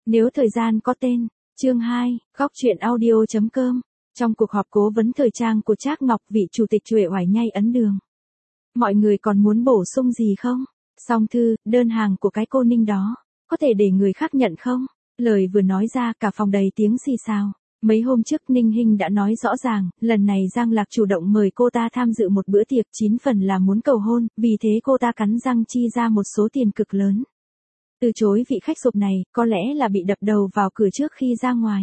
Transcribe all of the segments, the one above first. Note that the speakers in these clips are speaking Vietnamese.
Nếu thời gian có tên. Chương 2, góc truyện audio.com. Trong cuộc họp cố vấn thời trang của Trác Ngọc, vị chủ tịch Uể Oải Nhai ấn đường. Mọi người còn muốn bổ sung gì không? Song Thư, đơn hàng của cái cô Ninh đó, có thể để người khác nhận không? Lời vừa nói ra cả phòng đầy tiếng xì xào. Mấy hôm trước Ninh Hinh đã nói rõ ràng, lần này Giang Lạc chủ động mời cô ta tham dự một bữa tiệc 9 phần là muốn cầu hôn, vì thế cô ta cắn răng chi ra một số tiền cực lớn. Từ chối vị khách sộp này, có lẽ là bị đập đầu vào cửa trước khi ra ngoài.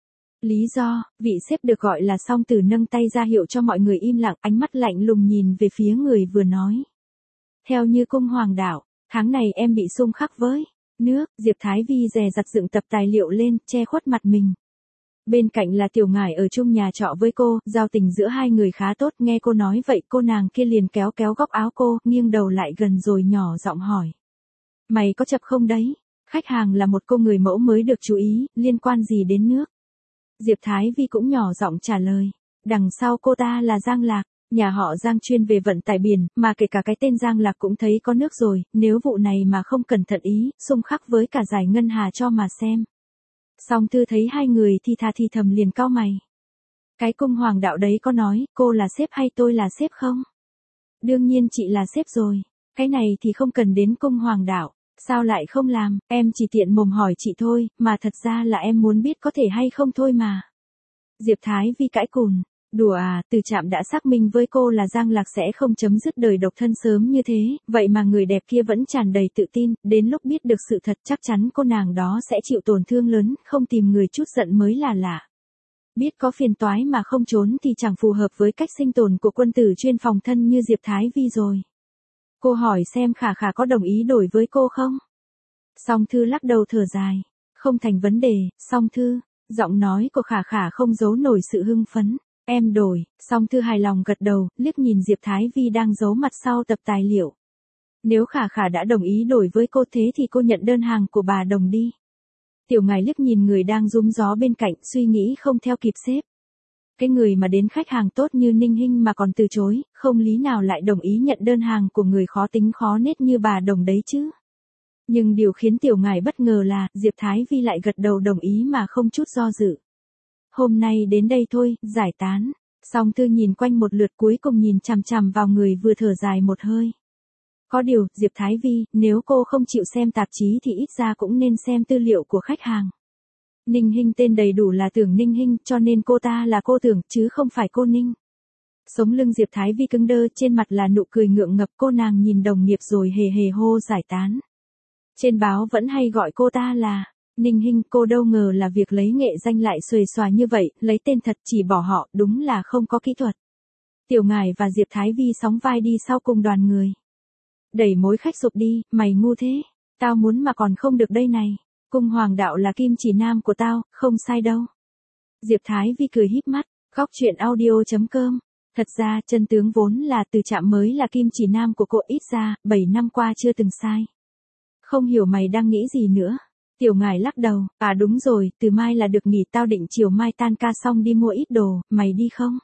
Lý do, vị sếp được gọi là Song Tử nâng tay ra hiệu cho mọi người im lặng, ánh mắt lạnh lùng nhìn về phía người vừa nói. Theo như cung hoàng đạo, tháng này em bị xung khắc với nước. Diệp Thái Vi dè dặt dựng tập tài liệu lên, che khuất mặt mình. Bên cạnh là Tiểu Ngải ở chung nhà trọ với cô, giao tình giữa hai người khá tốt. Nghe cô nói vậy, cô nàng kia liền kéo góc áo cô, nghiêng đầu lại gần rồi nhỏ giọng hỏi. Mày có chập không đấy? Khách hàng là một cô người mẫu mới được chú ý, liên quan gì đến nước? Diệp Thái Vi cũng nhỏ giọng trả lời. Đằng sau cô ta là Giang Lạc, nhà họ Giang chuyên về vận tải biển, mà kể cả cái tên Giang Lạc cũng thấy có nước rồi, nếu vụ này mà không cẩn thận ý, xung khắc với cả giải ngân hà cho mà xem. Song Thư thấy hai người thì thầm liền cau mày. Cái cung hoàng đạo đấy có nói, cô là sếp hay tôi là sếp không? Đương nhiên chị là sếp rồi, cái này thì không cần đến cung hoàng đạo. Sao lại không làm, em chỉ tiện mồm hỏi chị thôi, mà thật ra là em muốn biết có thể hay không thôi mà. Diệp Thái Vi cãi cùn, đùa à, Từ Trạm đã xác minh với cô là Giang Lạc sẽ không chấm dứt đời độc thân sớm như thế, vậy mà người đẹp kia vẫn tràn đầy tự tin, đến lúc biết được sự thật chắc chắn cô nàng đó sẽ chịu tổn thương lớn, không tìm người chút giận mới là lạ. Biết có phiền toái mà không trốn thì chẳng phù hợp với cách sinh tồn của quân tử chuyên phòng thân như Diệp Thái Vi rồi. Cô hỏi xem Khả Khả có đồng ý đổi với cô không? Song Thư lắc đầu thở dài. Không thành vấn đề, Song Thư. Giọng nói của Khả Khả không giấu nổi sự hưng phấn. Em đổi. Song Thư hài lòng gật đầu, liếc nhìn Diệp Thái Vi đang giấu mặt sau tập tài liệu. Nếu Khả Khả đã đồng ý đổi với cô thế thì cô nhận đơn hàng của bà Đồng đi. Tiểu Ngải liếc nhìn người đang rúm gió bên cạnh, suy nghĩ không theo kịp sếp. Cái người mà đến khách hàng tốt như Ninh Hinh mà còn từ chối, không lý nào lại đồng ý nhận đơn hàng của người khó tính khó nết như bà Đồng đấy chứ. Nhưng điều khiến Tiểu Ngải bất ngờ là, Diệp Thái Vi lại gật đầu đồng ý mà không chút do dự. Hôm nay đến đây thôi, giải tán. Song Thư nhìn quanh một lượt cuối cùng nhìn chằm chằm vào người vừa thở dài một hơi. Có điều, Diệp Thái Vi, nếu cô không chịu xem tạp chí thì ít ra cũng nên xem tư liệu của khách hàng. Ninh Hinh tên đầy đủ là Tưởng Ninh Hinh, cho nên cô ta là cô Tưởng, chứ không phải cô Ninh. Sống lưng Diệp Thái Vi cứng đơ, trên mặt là nụ cười ngượng ngập, cô nàng nhìn đồng nghiệp rồi hề hô giải tán. Trên báo vẫn hay gọi cô ta là Ninh Hinh, cô đâu ngờ là việc lấy nghệ danh lại xuề xòa như vậy, lấy tên thật chỉ bỏ họ, đúng là không có kỹ thuật. Tiểu Ngải và Diệp Thái Vi sóng vai đi sau cùng đoàn người. Đẩy mối khách sụp đi, mày ngu thế, tao muốn mà còn không được đây này. Cung hoàng đạo là kim chỉ nam của tao, không sai đâu. Diệp Thái Vi cười híp mắt, góc truyện audio.com. Thật ra, chân tướng vốn là Từ Trạm mới là kim chỉ nam của cô, ít ra, 7 năm qua chưa từng sai. Không hiểu mày đang nghĩ gì nữa. Tiểu Ngải lắc đầu, à đúng rồi, từ mai là được nghỉ, tao định chiều mai tan ca xong đi mua ít đồ, mày đi không?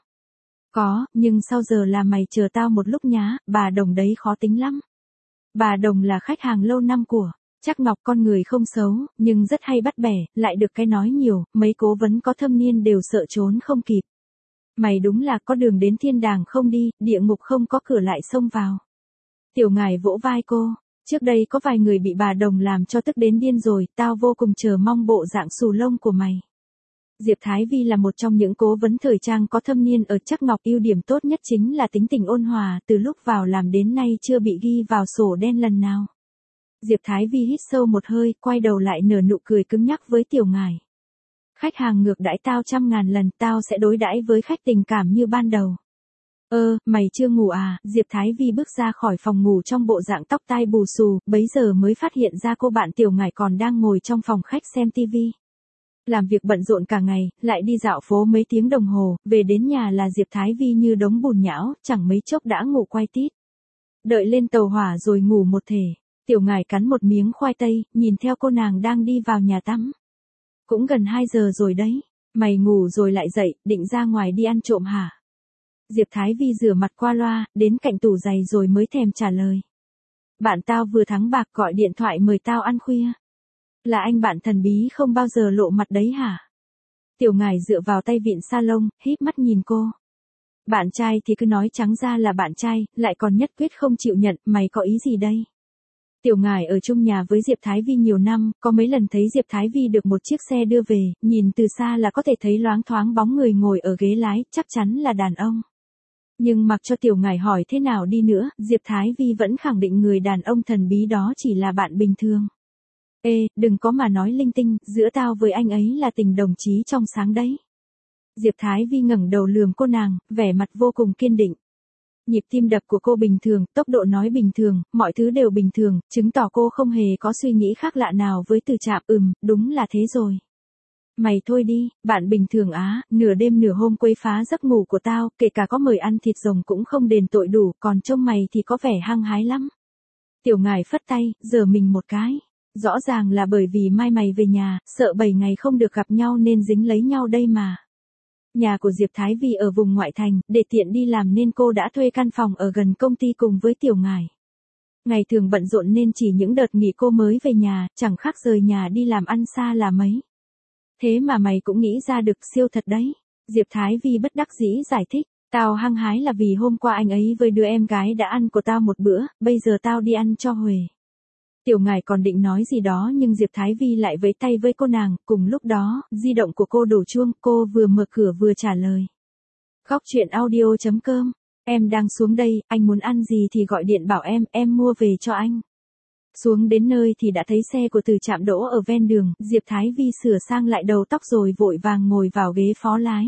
Có, nhưng sau giờ là mày chờ tao một lúc nhá, bà Đồng đấy khó tính lắm. Bà Đồng là khách hàng lâu năm của Trác Ngọc, con người không xấu, nhưng rất hay bắt bẻ, lại được cái nói nhiều, mấy cố vấn có thâm niên đều sợ trốn không kịp. Mày đúng là có đường đến thiên đàng không đi, địa ngục không có cửa lại xông vào. Tiểu Ngải vỗ vai cô, trước đây có vài người bị bà Đồng làm cho tức đến điên rồi, tao vô cùng chờ mong bộ dạng xù lông của mày. Diệp Thái Vi là một trong những cố vấn thời trang có thâm niên ở Trác Ngọc, ưu điểm tốt nhất chính là tính tình ôn hòa, từ lúc vào làm đến nay chưa bị ghi vào sổ đen lần nào. Diệp Thái Vi hít sâu một hơi, quay đầu lại nở nụ cười cứng nhắc với Tiểu Ngải. Khách hàng ngược đãi tao 100.000 lần, tao sẽ đối đãi với khách tình cảm như ban đầu. Mày chưa ngủ à? Diệp Thái Vi bước ra khỏi phòng ngủ trong bộ dạng tóc tai bù xù, bấy giờ mới phát hiện ra cô bạn Tiểu Ngải còn đang ngồi trong phòng khách xem tivi. Làm việc bận rộn cả ngày, lại đi dạo phố mấy tiếng đồng hồ, về đến nhà là Diệp Thái Vi như đống bùn nhão, chẳng mấy chốc đã ngủ quay tít. Đợi lên tàu hỏa rồi ngủ một thể. Tiểu Ngải cắn một miếng khoai tây, nhìn theo cô nàng đang đi vào nhà tắm. Cũng gần 2 giờ rồi đấy, mày ngủ rồi lại dậy, định ra ngoài đi ăn trộm hả? Diệp Thái Vi rửa mặt qua loa, đến cạnh tủ giày rồi mới thèm trả lời. Bạn tao vừa thắng bạc gọi điện thoại mời tao ăn khuya. Là anh bạn thần bí không bao giờ lộ mặt đấy hả? Tiểu Ngải dựa vào tay vịn salon, híp mắt nhìn cô. Bạn trai thì cứ nói trắng ra là bạn trai, lại còn nhất quyết không chịu nhận, mày có ý gì đây? Tiểu Ngải ở chung nhà với Diệp Thái Vi nhiều năm, có mấy lần thấy Diệp Thái Vi được một chiếc xe đưa về, nhìn từ xa là có thể thấy loáng thoáng bóng người ngồi ở ghế lái, chắc chắn là đàn ông. Nhưng mặc cho Tiểu Ngải hỏi thế nào đi nữa, Diệp Thái Vi vẫn khẳng định người đàn ông thần bí đó chỉ là bạn bình thường. Ê, đừng có mà nói linh tinh, giữa tao với anh ấy là tình đồng chí trong sáng đấy. Diệp Thái Vi ngẩng đầu lườm cô nàng, vẻ mặt vô cùng kiên định. Nhịp tim đập của cô bình thường, tốc độ nói bình thường, mọi thứ đều bình thường, chứng tỏ cô không hề có suy nghĩ khác lạ nào với Từ Trạm. Đúng là thế rồi. Mày thôi đi, bạn bình thường á, nửa đêm nửa hôm quấy phá giấc ngủ của tao, kể cả có mời ăn thịt rồng cũng không đền tội đủ, còn trông mày thì có vẻ hăng hái lắm. Tiểu Ngải phất tay, giở mình một cái. Rõ ràng là bởi vì mai mày về nhà, sợ 7 ngày không được gặp nhau nên dính lấy nhau đây mà. Nhà của Diệp Thái Vi ở vùng ngoại thành, để tiện đi làm nên cô đã thuê căn phòng ở gần công ty cùng với Tiểu Ngải. Ngày thường bận rộn nên chỉ những đợt nghỉ cô mới về nhà, chẳng khác rời nhà đi làm ăn xa là mấy. Thế mà mày cũng nghĩ ra được, siêu thật đấy. Diệp Thái Vi bất đắc dĩ giải thích, tao hăng hái là vì hôm qua anh ấy với đứa em gái đã ăn của tao một bữa, bây giờ tao đi ăn cho Huề. Tiểu Ngải còn định nói gì đó nhưng Diệp Thái Vi lại vẫy tay với cô nàng, cùng lúc đó, di động của cô đổ chuông, cô vừa mở cửa vừa trả lời. Góc truyện audio.com, em đang xuống đây, anh muốn ăn gì thì gọi điện bảo em mua về cho anh. Xuống đến nơi thì đã thấy xe của Từ Trạm đỗ ở ven đường, Diệp Thái Vi sửa sang lại đầu tóc rồi vội vàng ngồi vào ghế phó lái.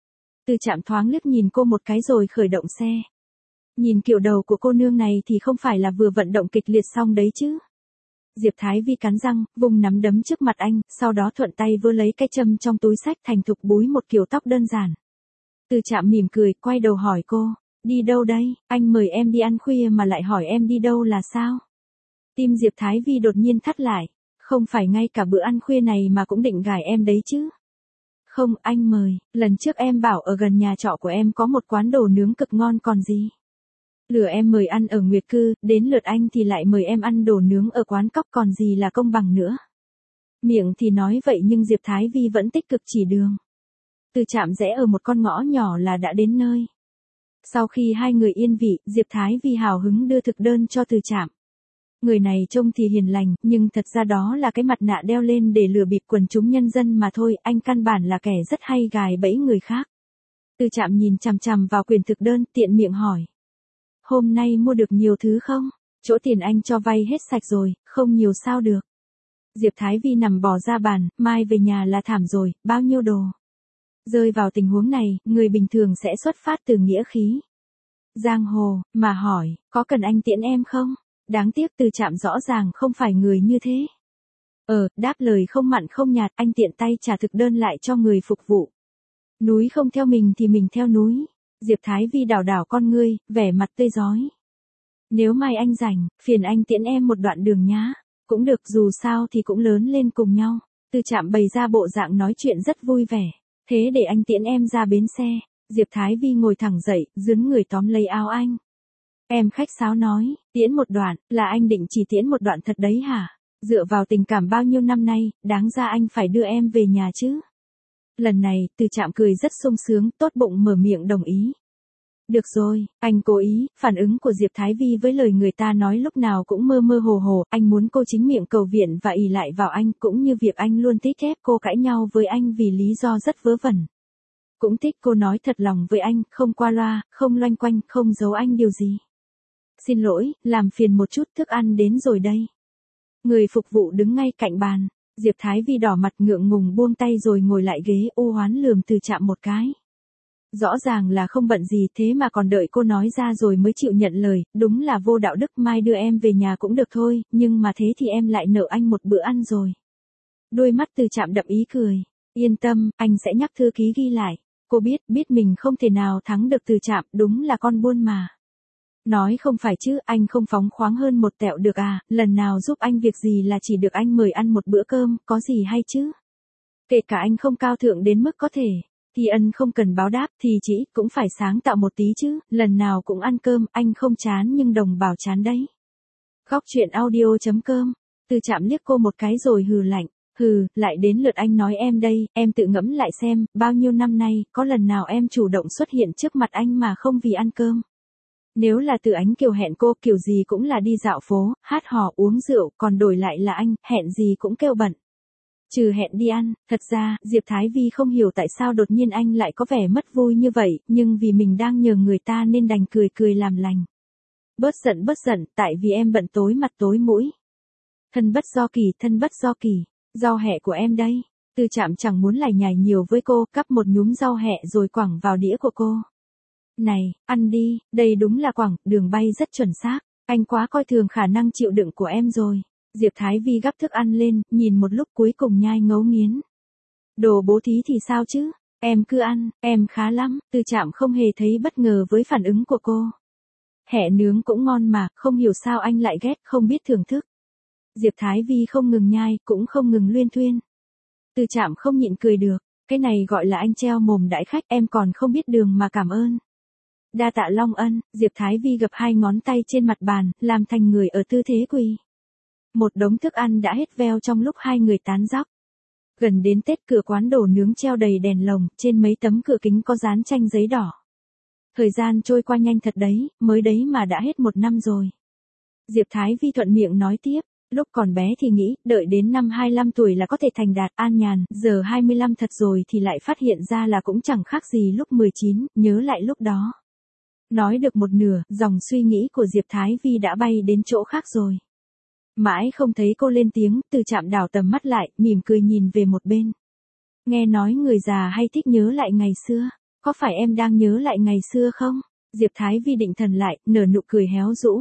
Từ Trạm thoáng liếc nhìn cô một cái rồi khởi động xe. Nhìn kiểu đầu của cô nương này thì không phải là vừa vận động kịch liệt xong đấy chứ. Diệp Thái Vi cắn răng, vùng nắm đấm trước mặt anh, sau đó thuận tay vơ lấy cái châm trong túi xách thành thục búi một kiểu tóc đơn giản. Từ Trạm mỉm cười, quay đầu hỏi cô, đi đâu đây, anh mời em đi ăn khuya mà lại hỏi em đi đâu là sao? Tim Diệp Thái Vi đột nhiên thắt lại, không phải ngay cả bữa ăn khuya này mà cũng định gài em đấy chứ? Không, anh mời, lần trước em bảo ở gần nhà trọ của em có một quán đồ nướng cực ngon còn gì. Lừa em mời ăn ở Nguyệt Cư, đến lượt anh thì lại mời em ăn đồ nướng ở quán cóc còn gì là công bằng nữa. Miệng thì nói vậy nhưng Diệp Thái Vi vẫn tích cực chỉ đường. Từ Trạm rẽ ở một con ngõ nhỏ là đã đến nơi. Sau khi hai người yên vị, Diệp Thái Vi hào hứng đưa thực đơn cho Từ Trạm. Người này trông thì hiền lành, nhưng thật ra đó là cái mặt nạ đeo lên để lừa bịp quần chúng nhân dân mà thôi, anh căn bản là kẻ rất hay gài bẫy người khác. Từ Trạm nhìn chằm chằm vào quyển thực đơn, tiện miệng hỏi. Hôm nay mua được nhiều thứ không? Chỗ tiền anh cho vay hết sạch rồi, không nhiều sao được. Diệp Thái Vi nằm bò ra bàn, mai về nhà là thảm rồi, bao nhiêu đồ. Rơi vào tình huống này, người bình thường sẽ xuất phát từ nghĩa khí. Giang hồ, mà hỏi, có cần anh tiễn em không? Đáng tiếc Từ Trạm rõ ràng không phải người như thế. Đáp lời không mặn không nhạt, anh tiện tay trả thực đơn lại cho người phục vụ. Núi không theo mình thì mình theo núi. Diệp Thái Vi đảo đảo con ngươi, vẻ mặt tươi rói. Nếu mai anh rảnh, phiền anh tiễn em một đoạn đường nhá. Cũng được, dù sao thì cũng lớn lên cùng nhau. Từ Trạm bày ra bộ dạng nói chuyện rất vui vẻ. Thế để anh tiễn em ra bến xe. Diệp Thái Vi ngồi thẳng dậy, dướn người tóm lấy áo anh. Em khách sáo nói, tiễn một đoạn, là anh định chỉ tiễn một đoạn thật đấy hả? Dựa vào tình cảm bao nhiêu năm nay, đáng ra anh phải đưa em về nhà chứ. Lần này, Từ Trạm cười rất sung sướng, tốt bụng mở miệng đồng ý. Được rồi, anh cố ý, phản ứng của Diệp Thái Vi với lời người ta nói lúc nào cũng mơ mơ hồ hồ, anh muốn cô chính miệng cầu viện và ỷ lại vào anh, cũng như việc anh luôn thích ép cô cãi nhau với anh vì lý do rất vớ vẩn. Cũng thích cô nói thật lòng với anh, không qua loa, không loanh quanh, không giấu anh điều gì. Xin lỗi, làm phiền một chút, thức ăn đến rồi đây. Người phục vụ đứng ngay cạnh bàn. Diệp Thái Vi đỏ mặt ngượng ngùng buông tay rồi ngồi lại ghế, u hoán lườm Từ Trạm một cái. Rõ ràng là không bận gì thế mà còn đợi cô nói ra rồi mới chịu nhận lời, đúng là vô đạo đức, mai đưa em về nhà cũng được thôi, nhưng mà thế thì em lại nợ anh một bữa ăn rồi. Đôi mắt Từ Trạm đậm ý cười. Yên tâm, anh sẽ nhắc thư ký ghi lại. Cô biết mình không thể nào thắng được Từ Trạm, đúng là con buôn mà. Nói không phải chứ, anh không phóng khoáng hơn một tẹo được à, lần nào giúp anh việc gì là chỉ được anh mời ăn một bữa cơm, có gì hay chứ. Kể cả anh không cao thượng đến mức có thể, thì ân không cần báo đáp thì chỉ cũng phải sáng tạo một tí chứ, lần nào cũng ăn cơm, anh không chán nhưng đồng bào chán đấy. Góc truyện audio.com Từ Trạm liếc cô một cái rồi hừ lạnh. Hừ, lại đến lượt anh nói em đây, em tự ngẫm lại xem, bao nhiêu năm nay, có lần nào em chủ động xuất hiện trước mặt anh mà không vì ăn cơm. Nếu là Từ Ánh Kiều hẹn cô kiểu gì cũng là đi dạo phố, hát hò uống rượu, còn đổi lại là anh, hẹn gì cũng kêu bận. Trừ hẹn đi ăn, thật ra, Diệp Thái Vi không hiểu tại sao đột nhiên anh lại có vẻ mất vui như vậy, nhưng vì mình đang nhờ người ta nên đành cười cười làm lành. Bớt giận, tại vì em bận tối mặt tối mũi. Thân bất do kỳ, rau hẹ của em đây. Từ Trạm chẳng muốn lải nhải nhiều với cô, cắp một nhúm rau hẹ rồi quẳng vào đĩa của cô. Này, ăn đi, đây đúng là quẳng, đường bay rất chuẩn xác, anh quá coi thường khả năng chịu đựng của em rồi. Diệp Thái Vi gắp thức ăn lên, nhìn một lúc cuối cùng nhai ngấu nghiến. Đồ bố thí thì sao chứ, em cứ ăn, em khá lắm. Từ Trạm không hề thấy bất ngờ với phản ứng của cô. Hẹ nướng cũng ngon mà, không hiểu sao anh lại ghét, không biết thưởng thức. Diệp Thái Vi không ngừng nhai, cũng không ngừng luyên thuyên. Từ Trạm không nhịn cười được, cái này gọi là anh treo mồm đãi khách, em còn không biết đường mà cảm ơn. Đa tạ Long Ân. Diệp Thái Vi gập hai ngón tay trên mặt bàn, làm thành người ở tư thế quỳ. Một đống thức ăn đã hết veo trong lúc hai người tán dóc. Gần đến Tết, cửa quán đồ nướng treo đầy đèn lồng, trên mấy tấm cửa kính có dán tranh giấy đỏ. Thời gian trôi qua nhanh thật đấy, mới đấy mà đã hết 1 năm rồi. Diệp Thái Vi thuận miệng nói tiếp, lúc còn bé thì nghĩ, đợi đến năm 25 tuổi là có thể thành đạt an nhàn, giờ 25 thật rồi thì lại phát hiện ra là cũng chẳng khác gì lúc 19, nhớ lại lúc đó. Nói được một nửa, dòng suy nghĩ của Diệp Thái Vi đã bay đến chỗ khác rồi. Mãi không thấy cô lên tiếng, Từ Trạm đảo tầm mắt lại, mỉm cười nhìn về một bên. Nghe nói người già hay thích nhớ lại ngày xưa, có phải em đang nhớ lại ngày xưa không? Diệp Thái Vi định thần lại, nở nụ cười héo rũ.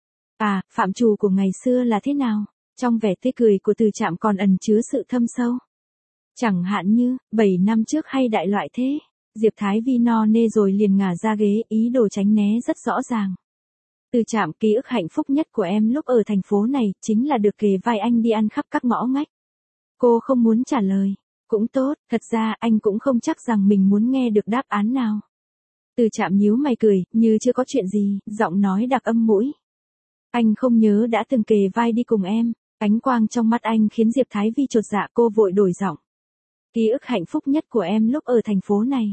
À, phạm trù của ngày xưa là thế nào? Trong vẻ tươi cười của Từ Trạm còn ẩn chứa sự thâm sâu. Chẳng hạn như, 7 năm trước hay đại loại thế. Diệp Thái Vi no nê rồi liền ngả ra ghế, ý đồ tránh né rất rõ ràng. Từ Trạm, ký ức hạnh phúc nhất của em lúc ở thành phố này, chính là được kề vai anh đi ăn khắp các ngõ ngách. Cô không muốn trả lời. Cũng tốt, thật ra anh cũng không chắc rằng mình muốn nghe được đáp án nào. Từ Trạm nhíu mày cười, như chưa có chuyện gì, giọng nói đặc âm mũi. Anh không nhớ đã từng kề vai đi cùng em. Ánh quang trong mắt anh khiến Diệp Thái Vi chột dạ, cô vội đổi giọng. Ký ức hạnh phúc nhất của em lúc ở thành phố này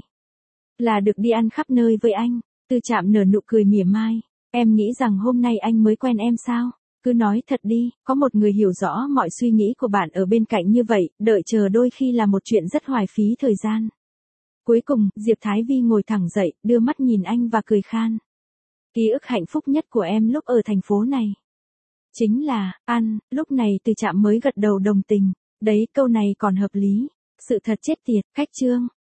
là được đi ăn khắp nơi với anh. Từ Trạm nở nụ cười mỉa mai. Em nghĩ rằng hôm nay anh mới quen em sao? Cứ nói thật đi, có một người hiểu rõ mọi suy nghĩ của bạn ở bên cạnh như vậy, đợi chờ đôi khi là một chuyện rất hoài phí thời gian. Cuối cùng, Diệp Thái Vi ngồi thẳng dậy, đưa mắt nhìn anh và cười khan. Ký ức hạnh phúc nhất của em lúc ở thành phố này chính là, ăn. Lúc này Từ Trạm mới gật đầu đồng tình. Đấy, câu này còn hợp lý. Sự thật chết tiệt, khách trương.